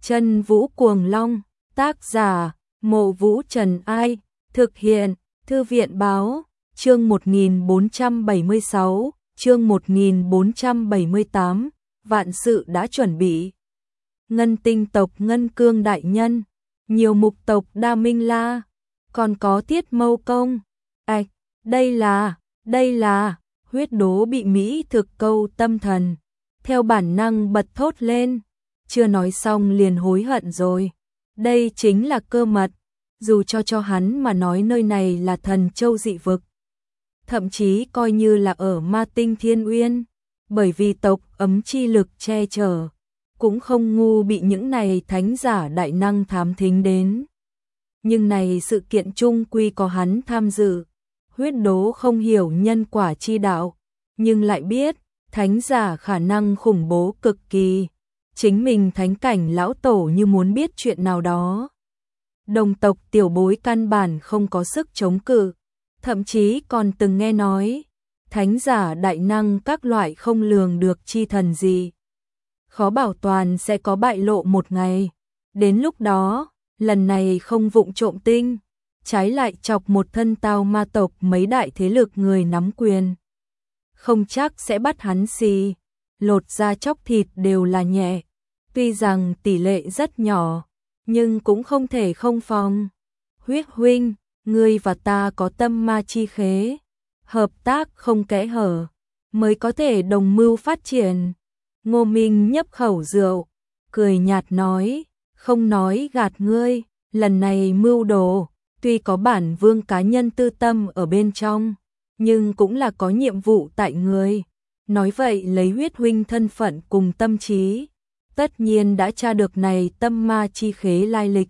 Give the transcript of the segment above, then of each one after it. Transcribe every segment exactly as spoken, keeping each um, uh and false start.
Chân Vũ Cuồng Long, tác giả, Mộ Vũ Trần Ai, thực hiện, Thư viện Báo, chương một nghìn bốn trăm bảy mươi sáu, chương một nghìn bốn trăm bảy mươi tám, vạn sự đã chuẩn bị. Ngân Tinh tộc Ngân Cương đại nhân, nhiều mục tộc Đa Minh La, còn có Tiết Mâu Công. Ảch, đây là, đây là, Huyết Đố bị Mỹ thực câu tâm thần, theo bản năng bật thốt lên, chưa nói xong liền hối hận rồi. Đây chính là cơ mật, dù cho cho hắn mà nói nơi này là Thần Châu dị vực, thậm chí coi như là ở Ma Tinh Thiên Uyên, bởi vì tộc ấm chi lực che chở, cũng không ngu bị những này thánh giả đại năng thám thính đến. Nhưng này sự kiện chung quy có hắn tham dự. Huyết Đố không hiểu nhân quả chi đạo, nhưng lại biết thánh giả khả năng khủng bố cực kỳ. Chính mình thánh cảnh lão tổ như muốn biết chuyện nào đó, đồng tộc tiểu bối căn bản không có sức chống cự, thậm chí còn từng nghe nói thánh giả đại năng các loại không lường được chi thần gì, khó bảo toàn sẽ có bại lộ một ngày. Đến lúc đó, lần này không vụng trộm tinh, trái lại chọc một thân tao ma tộc mấy đại thế lực người nắm quyền, không chắc sẽ bắt hắn xì, lột da chóc thịt đều là nhẹ. Tuy rằng tỷ lệ rất nhỏ, nhưng cũng không thể không phòng. Huyết huynh, ngươi và ta có tâm ma chi khế, hợp tác không kẽ hở, mới có thể đồng mưu phát triển. Ngô Minh nhấp khẩu rượu, cười nhạt nói, không nói gạt ngươi, lần này mưu đồ, tuy có bản vương cá nhân tư tâm ở bên trong, nhưng cũng là có nhiệm vụ tại người. Nói vậy lấy huyết huynh thân phận cùng tâm trí, tất nhiên đã tra được này tâm ma chi khế lai lịch.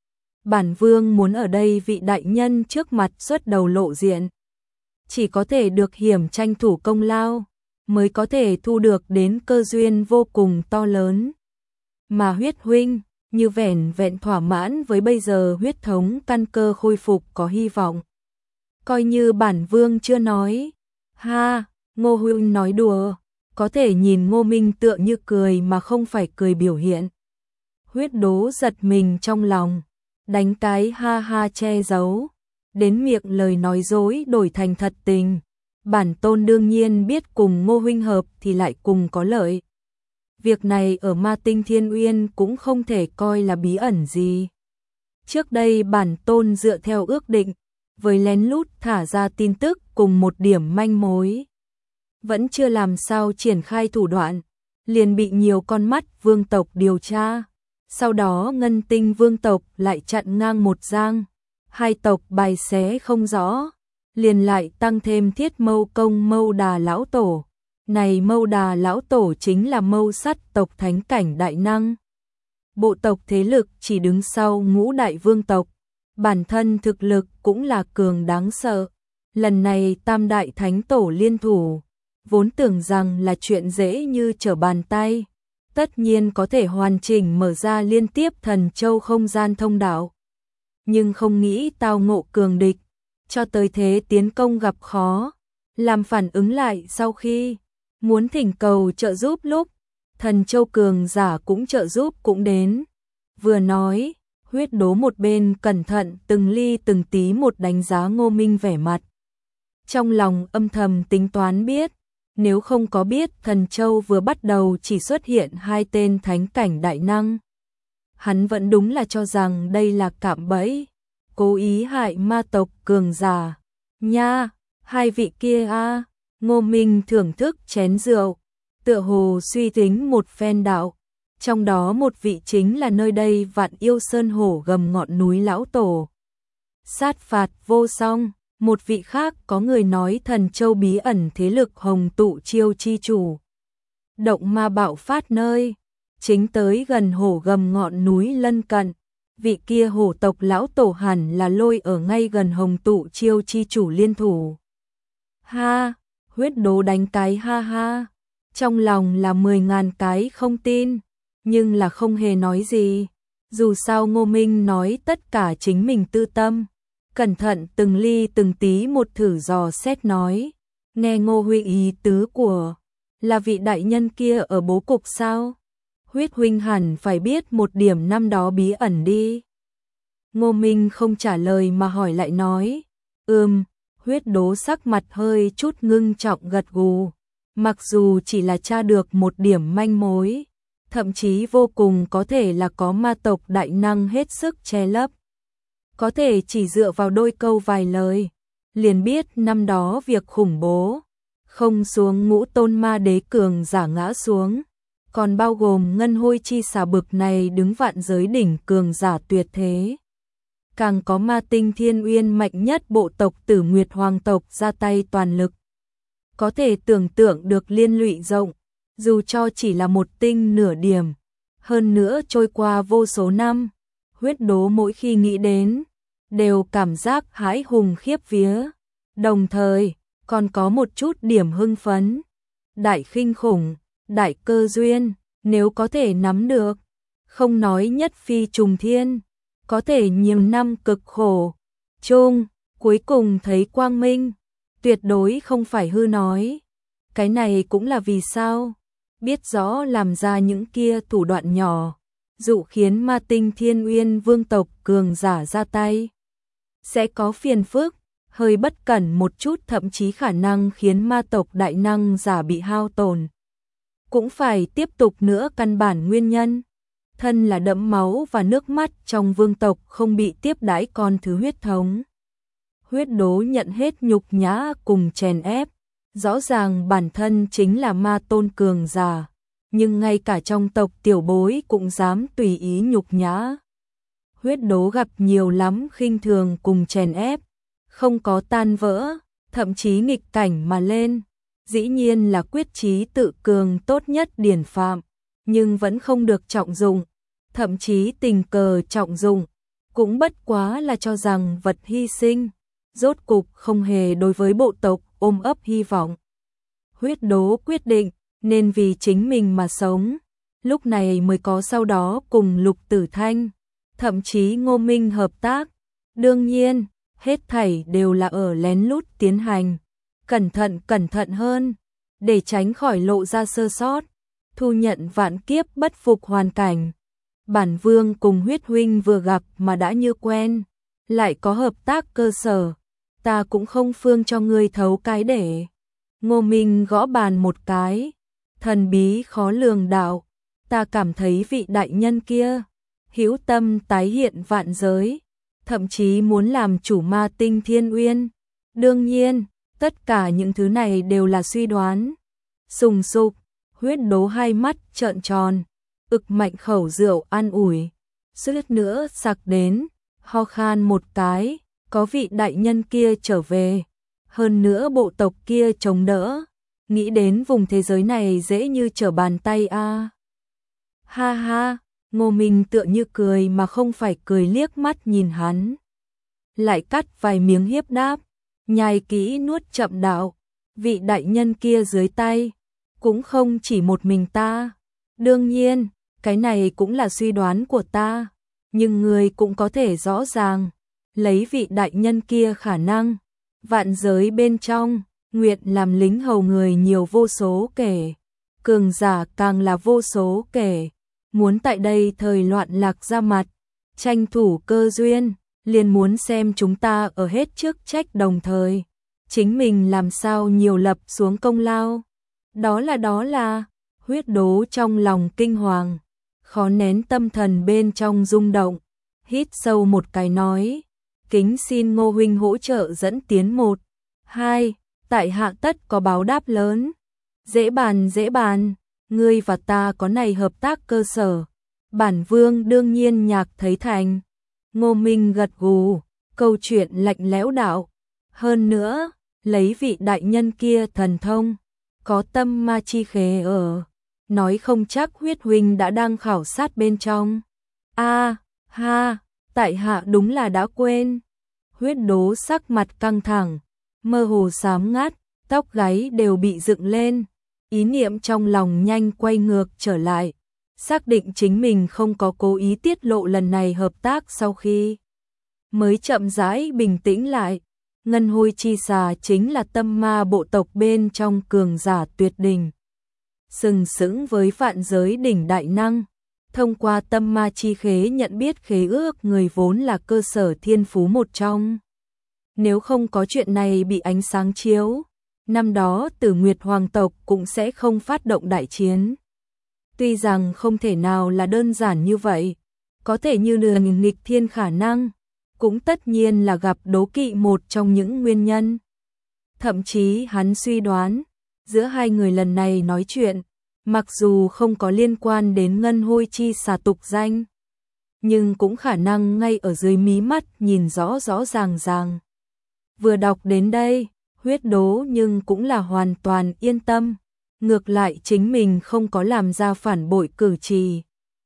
Bản vương muốn ở đây vị đại nhân trước mặt xuất đầu lộ diện, chỉ có thể được hiểm tranh thủ công lao, mới có thể thu được đến cơ duyên vô cùng to lớn. Mà huyết huynh, như vẻn vẹn thỏa mãn với bây giờ huyết thống căn cơ khôi phục có hy vọng. Coi như bản vương chưa nói. Ha, Ngô huynh nói đùa. Có thể nhìn Ngô Minh tựa như cười mà không phải cười biểu hiện. Huyết Đố giật mình trong lòng, đánh cái ha ha che giấu, đến miệng lời nói dối đổi thành thật tình. Bản tôn đương nhiên biết cùng Ngô huynh hợp thì lại cùng có lợi. Việc này ở Ma Tinh Thiên Uyên cũng không thể coi là bí ẩn gì. Trước đây bản tôn dựa theo ước định, với lén lút thả ra tin tức cùng một điểm manh mối, vẫn chưa làm sao triển khai thủ đoạn, liền bị nhiều con mắt vương tộc điều tra. Sau đó Ngân Tinh vương tộc lại chặn ngang một giang, hai tộc bài xé không rõ, liền lại tăng thêm Thiết Mâu Công Mâu Đà lão tổ. Này Mâu Đà lão tổ chính là Mâu Sắt tộc thánh cảnh đại năng. Bộ tộc thế lực chỉ đứng sau ngũ đại vương tộc, bản thân thực lực cũng là cường đáng sợ. Lần này tam đại thánh tổ liên thủ, vốn tưởng rằng là chuyện dễ như trở bàn tay, tất nhiên có thể hoàn chỉnh mở ra liên tiếp Thần Châu không gian thông đạo. Nhưng không nghĩ tao ngộ cường địch, cho tới thế tiến công gặp khó, làm phản ứng lại sau khi muốn thỉnh cầu trợ giúp lúc, Thần Châu cường giả cũng trợ giúp cũng đến. Vừa nói, Huyết Đố một bên cẩn thận từng ly từng tí một đánh giá Ngô Minh vẻ mặt. Trong lòng âm thầm tính toán biết, nếu không có biết Thần Châu vừa bắt đầu chỉ xuất hiện hai tên thánh cảnh đại năng, hắn vẫn đúng là cho rằng đây là cạm bẫy, cố ý hại ma tộc cường giả. Nha, hai vị kia a. Ngô Minh thưởng thức chén rượu, tựa hồ suy tính một phen đạo, trong đó một vị chính là nơi đây Vạn Yêu Sơn hổ gầm ngọn núi lão tổ, sát phạt vô song. Một vị khác có người nói Thần Châu bí ẩn thế lực Hồng Tụ Chiêu chi chủ, động ma bạo phát nơi, chính tới gần hổ gầm ngọn núi lân cận. Vị kia hổ tộc lão tổ hẳn là lôi ở ngay gần Hồng Tụ Chiêu chi chủ liên thủ. Ha, Huyết Đố đánh cái ha ha, trong lòng là mười ngàn cái không tin, nhưng là không hề nói gì. Dù sao Ngô Minh nói tất cả chính mình tư tâm, cẩn thận từng ly từng tí một thử dò xét nói, nghe Ngô huynh ý tứ của là vị đại nhân kia ở bố cục sao? Huyết huynh hẳn phải biết một điểm năm đó bí ẩn đi. Ngô Minh không trả lời mà hỏi lại nói. Ừm, Huyết Đố sắc mặt hơi chút ngưng trọng gật gù. Mặc dù chỉ là tra được một điểm manh mối, thậm chí vô cùng có thể là có ma tộc đại năng hết sức che lấp. Có thể chỉ dựa vào đôi câu vài lời, liền biết năm đó việc khủng bố, không xuống ngũ tôn ma đế cường giả ngã xuống, còn bao gồm ngân hôi chi xà bực này đứng vạn giới đỉnh cường giả tuyệt thế. Càng có ma tinh thiên uyên mạnh nhất bộ tộc Tử Nguyệt Hoàng tộc ra tay toàn lực. Có thể tưởng tượng được liên lụy rộng, dù cho chỉ là một tinh nửa điểm. Hơn nữa trôi qua vô số năm, Huyết Đố mỗi khi nghĩ đến, đều cảm giác hãi hùng khiếp vía. Đồng thời, còn có một chút điểm hưng phấn. Đại khinh khủng, đại cơ duyên, nếu có thể nắm được, không nói nhất phi trùng thiên, có thể nhiều năm cực khổ, chung, cuối cùng thấy quang minh, tuyệt đối không phải hư nói. Cái này cũng là vì sao, biết rõ làm ra những kia thủ đoạn nhỏ, dụ khiến ma tinh thiên uyên vương tộc cường giả ra tay. Sẽ có phiền phức, hơi bất cẩn một chút thậm chí khả năng khiến ma tộc đại năng giả bị hao tổn. Cũng phải tiếp tục nữa căn bản nguyên nhân. Thân là đẫm máu và nước mắt trong vương tộc không bị tiếp đãi con thứ huyết thống. Huyết Đố nhận hết nhục nhã cùng chèn ép. Rõ ràng bản thân chính là ma tôn cường giả, nhưng ngay cả trong tộc tiểu bối cũng dám tùy ý nhục nhã. Huyết Đố gặp nhiều lắm khinh thường cùng chèn ép, không có tan vỡ, thậm chí nghịch cảnh mà lên. Dĩ nhiên là quyết chí tự cường tốt nhất điển phạm, nhưng vẫn không được trọng dụng, thậm chí tình cờ trọng dụng, cũng bất quá là cho rằng vật hy sinh, rốt cục không hề đối với bộ tộc ôm ấp hy vọng. Huyết Đố quyết định, nên vì chính mình mà sống, lúc này mới có sau đó cùng Lục Tử Thanh, thậm chí Ngô Minh hợp tác. Đương nhiên, hết thảy đều là ở lén lút tiến hành, cẩn thận cẩn thận hơn, để tránh khỏi lộ ra sơ sót, thu nhận vạn kiếp bất phục hoàn cảnh. Bản vương cùng Huyết huynh vừa gặp mà đã như quen, lại có hợp tác cơ sở, ta cũng không phương cho ngươi thấu cái để. Ngô Minh gõ bàn một cái, thần bí khó lường đạo, ta cảm thấy vị đại nhân kia, hữu tâm tái hiện vạn giới, thậm chí muốn làm chủ ma tinh thiên uyên. Đương nhiên, tất cả những thứ này đều là suy đoán. Sùng sục, Huyết Đố hai mắt trợn tròn, ực mạnh khẩu rượu an ủi, suýt nữa sặc đến, ho khan một cái, có vị đại nhân kia trở về, hơn nữa bộ tộc kia chống đỡ, nghĩ đến vùng thế giới này dễ như trở bàn tay a. À. Ha ha, Ngô Minh tựa như cười mà không phải cười liếc mắt nhìn hắn. Lại cắt vài miếng hiếp đáp, nhai kỹ nuốt chậm đạo, vị đại nhân kia dưới tay, cũng không chỉ một mình ta. Đương nhiên, cái này cũng là suy đoán của ta, nhưng người cũng có thể rõ ràng, lấy vị đại nhân kia khả năng, vạn giới bên trong, nguyện làm lính hầu người nhiều vô số kể, cường giả càng là vô số kể, muốn tại đây thời loạn lạc ra mặt, tranh thủ cơ duyên, liền muốn xem chúng ta ở hết chức trách đồng thời, chính mình làm sao nhiều lập xuống công lao. Đó là đó là, Huyết Đố trong lòng kinh hoàng, khó nén tâm thần bên trong rung động, hít sâu một cái nói, kính xin Ngô huynh hỗ trợ dẫn tiến một, hai, tại hạ tất có báo đáp lớn. Dễ bàn dễ bàn, ngươi và ta có này hợp tác cơ sở, bản vương đương nhiên nhạc thấy thành. Ngô Minh gật gù, câu chuyện lạnh lẽo đạo, hơn nữa, lấy vị đại nhân kia thần thông, có tâm ma chi khế ở, nói không chắc Huyết huynh đã đang khảo sát bên trong. A, ha, tại hạ đúng là đã quên. Huyết Đố sắc mặt căng thẳng, mơ hồ xám ngắt, tóc gáy đều bị dựng lên, ý niệm trong lòng nhanh quay ngược trở lại, xác định chính mình không có cố ý tiết lộ lần này hợp tác sau khi mới chậm rãi bình tĩnh lại. Ngân hôi chi xà chính là tâm ma bộ tộc bên trong cường giả tuyệt đỉnh. sừng sững với vạn giới đỉnh đại năng. Thông qua tâm ma chi khế nhận biết khế ước người vốn là cơ sở thiên phú một trong. Nếu không có chuyện này bị ánh sáng chiếu, năm đó Tử Nguyệt Hoàng tộc cũng sẽ không phát động đại chiến. Tuy rằng không thể nào là đơn giản như vậy, có thể như nửa nghịch thiên khả năng, cũng tất nhiên là gặp đố kỵ một trong những nguyên nhân. Thậm chí hắn suy đoán, giữa hai người lần này nói chuyện, mặc dù không có liên quan đến ngân hôi chi xà tục danh, nhưng cũng khả năng ngay ở dưới mí mắt nhìn rõ rõ ràng ràng. Vừa đọc đến đây, Huyết Đố nhưng cũng là hoàn toàn yên tâm, ngược lại chính mình không có làm ra phản bội cử chỉ.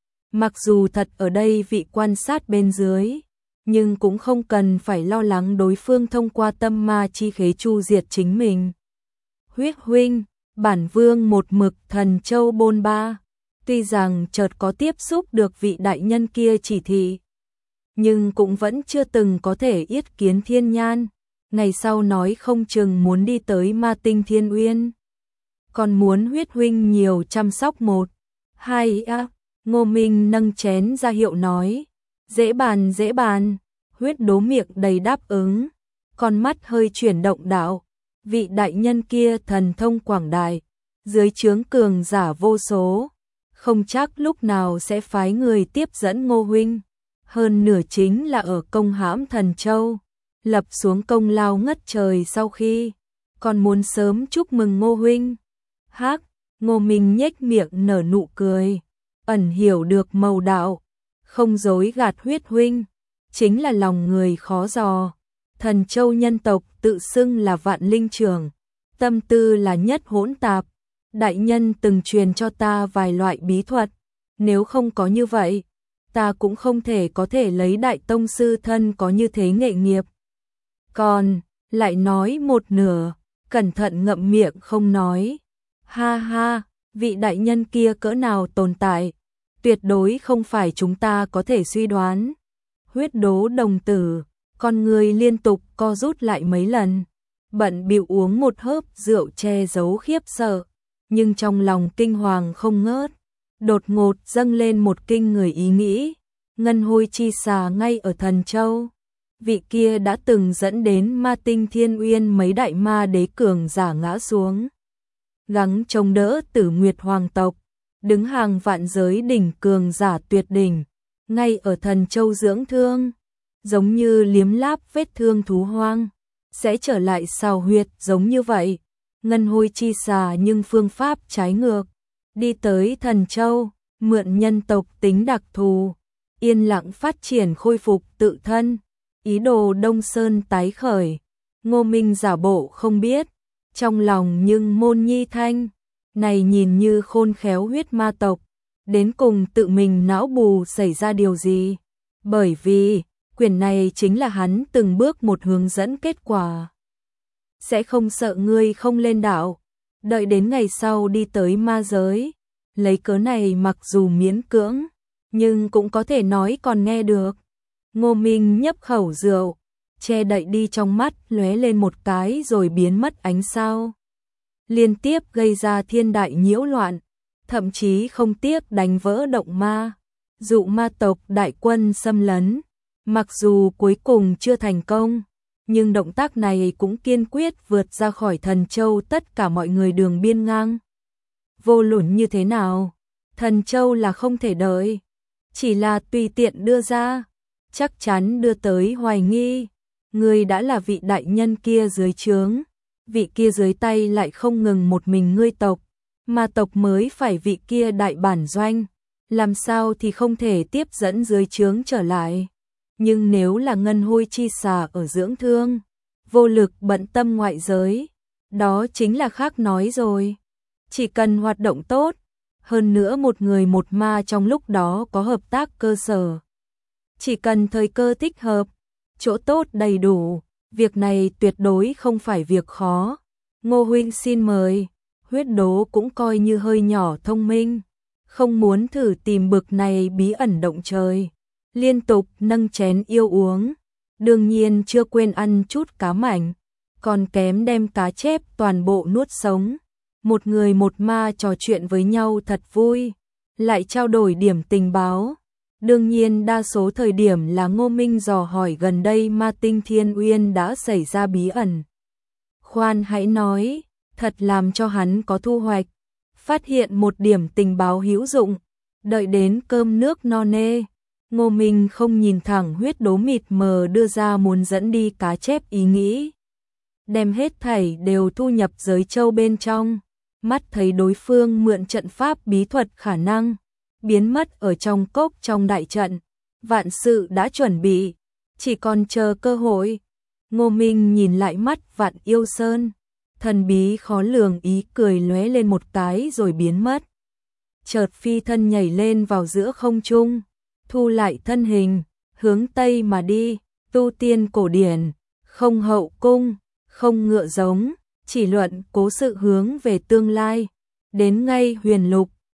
Mặc dù thật ở đây vị quan sát bên dưới, nhưng cũng không cần phải lo lắng đối phương thông qua tâm ma chi khế chu diệt chính mình. Huyết huynh, bản vương một mực thần châu bôn ba, tuy rằng chợt có tiếp xúc được vị đại nhân kia chỉ thị, nhưng cũng vẫn chưa từng có thể yết kiến thiên nhan, ngày sau nói không chừng muốn đi tới ma tinh thiên uyên. Còn muốn huyết huynh nhiều chăm sóc một, hai á, Ngô Minh nâng chén ra hiệu nói, dễ bàn dễ bàn, Huyết Đố miệng đầy đáp ứng, con mắt hơi chuyển động đạo, vị đại nhân kia thần thông quảng đại, dưới trướng cường giả vô số, không chắc lúc nào sẽ phái người tiếp dẫn Ngô huynh, hơn nửa chính là ở công hãm Thần Châu, lập xuống công lao ngất trời sau khi, còn muốn sớm chúc mừng Ngô huynh. Hắc, Ngô Minh nhếch miệng nở nụ cười, ẩn hiểu được mầu đạo, không dối gạt Huyết huynh, chính là lòng người khó dò. Thần Châu nhân tộc tự xưng là vạn linh trưởng, tâm tư là nhất hỗn tạp, đại nhân từng truyền cho ta vài loại bí thuật, nếu không có như vậy, ta cũng không thể có thể lấy đại tông sư thân có như thế nghệ nghiệp. Còn, lại nói một nửa, cẩn thận ngậm miệng không nói. Ha ha, vị đại nhân kia cỡ nào tồn tại, tuyệt đối không phải chúng ta có thể suy đoán. Huyết Đố đồng tử, con người liên tục co rút lại mấy lần, bận bịu uống một hớp rượu che giấu khiếp sợ, nhưng trong lòng kinh hoàng không ngớt, đột ngột dâng lên một kinh người ý nghĩ, ngân hôi chi xà ngay ở Thần Châu. Vị kia đã từng dẫn đến ma tinh thiên uyên mấy đại ma đế cường giả ngã xuống, gắng chống đỡ Tử Nguyệt Hoàng tộc, đứng hàng vạn giới đỉnh cường giả tuyệt đỉnh, ngay ở Thần Châu dưỡng thương, giống như liếm láp vết thương thú hoang, sẽ trở lại sào huyệt giống như vậy. Ngân hôi chi xà nhưng phương pháp trái ngược, đi tới Thần Châu, mượn nhân tộc tính đặc thù, yên lặng phát triển khôi phục tự thân, ý đồ Đông Sơn tái khởi. Ngô Minh giả bộ không biết, trong lòng nhưng môn nhi thanh, này nhìn như khôn khéo huyết ma tộc, đến cùng tự mình não bù xảy ra điều gì, bởi vì quyển này chính là hắn từng bước một hướng dẫn kết quả. Sẽ không sợ ngươi không lên đạo, đợi đến ngày sau đi tới ma giới, lấy cớ này mặc dù miễn cưỡng, nhưng cũng có thể nói còn nghe được. Ngô Minh nhấp khẩu rượu, che đậy đi trong mắt lóe lên một cái rồi biến mất ánh sao, liên tiếp gây ra thiên đại nhiễu loạn, thậm chí không tiếc đánh vỡ động ma, dụ ma tộc đại quân xâm lấn. Mặc dù cuối cùng chưa thành công, nhưng động tác này cũng kiên quyết vượt ra khỏi Thần Châu tất cả mọi người đường biên ngang. Vô luận như thế nào, Thần Châu là không thể đợi, chỉ là tùy tiện đưa ra, chắc chắn đưa tới hoài nghi. Ngươi đã là vị đại nhân kia dưới trướng, vị kia dưới tay lại không ngừng một mình ngươi tộc, mà tộc mới phải vị kia đại bản doanh, làm sao thì không thể tiếp dẫn dưới trướng trở lại. Nhưng nếu là ngân hôi chi xà ở dưỡng thương, vô lực bận tâm ngoại giới, đó chính là khác nói rồi. Chỉ cần hoạt động tốt, hơn nữa một người một ma trong lúc đó có hợp tác cơ sở. Chỉ cần thời cơ thích hợp, chỗ tốt đầy đủ, việc này tuyệt đối không phải việc khó. Ngô huynh xin mời. Huyết Đố cũng coi như hơi nhỏ thông minh, không muốn thử tìm bực này bí ẩn động trời, liên tục nâng chén yêu uống, đương nhiên chưa quên ăn chút cá mảnh, còn kém đem cá chép toàn bộ nuốt sống. một người một ma trò chuyện với nhau thật vui, lại trao đổi điểm tình báo. Đương nhiên đa số thời điểm là Ngô Minh dò hỏi gần đây Ma Tinh Thiên Uyên đã xảy ra bí ẩn. Khoan hãy nói, thật làm cho hắn có thu hoạch, phát hiện một điểm tình báo hữu dụng. Đợi đến cơm nước no nê, Ngô Minh không nhìn thẳng huyết đố mịt mờ đưa ra muốn dẫn đi cá chép ý nghĩ. Đem hết thảy đều thu nhập giới châu bên trong, mắt thấy đối phương mượn trận pháp bí thuật khả năng biến mất ở trong cốc trong đại trận, vạn sự đã chuẩn bị, chỉ còn chờ cơ hội. Ngô Minh nhìn lại mắt Vạn Yêu Sơn, thần bí khó lường ý cười lóe lên một cái rồi biến mất. Chợt phi thân nhảy lên vào giữa không trung, thu lại thân hình, hướng tây mà đi. Tu tiên cổ điển, không hậu cung, không ngựa giống, chỉ luận cố sự hướng về tương lai. Đến ngay huyền lục,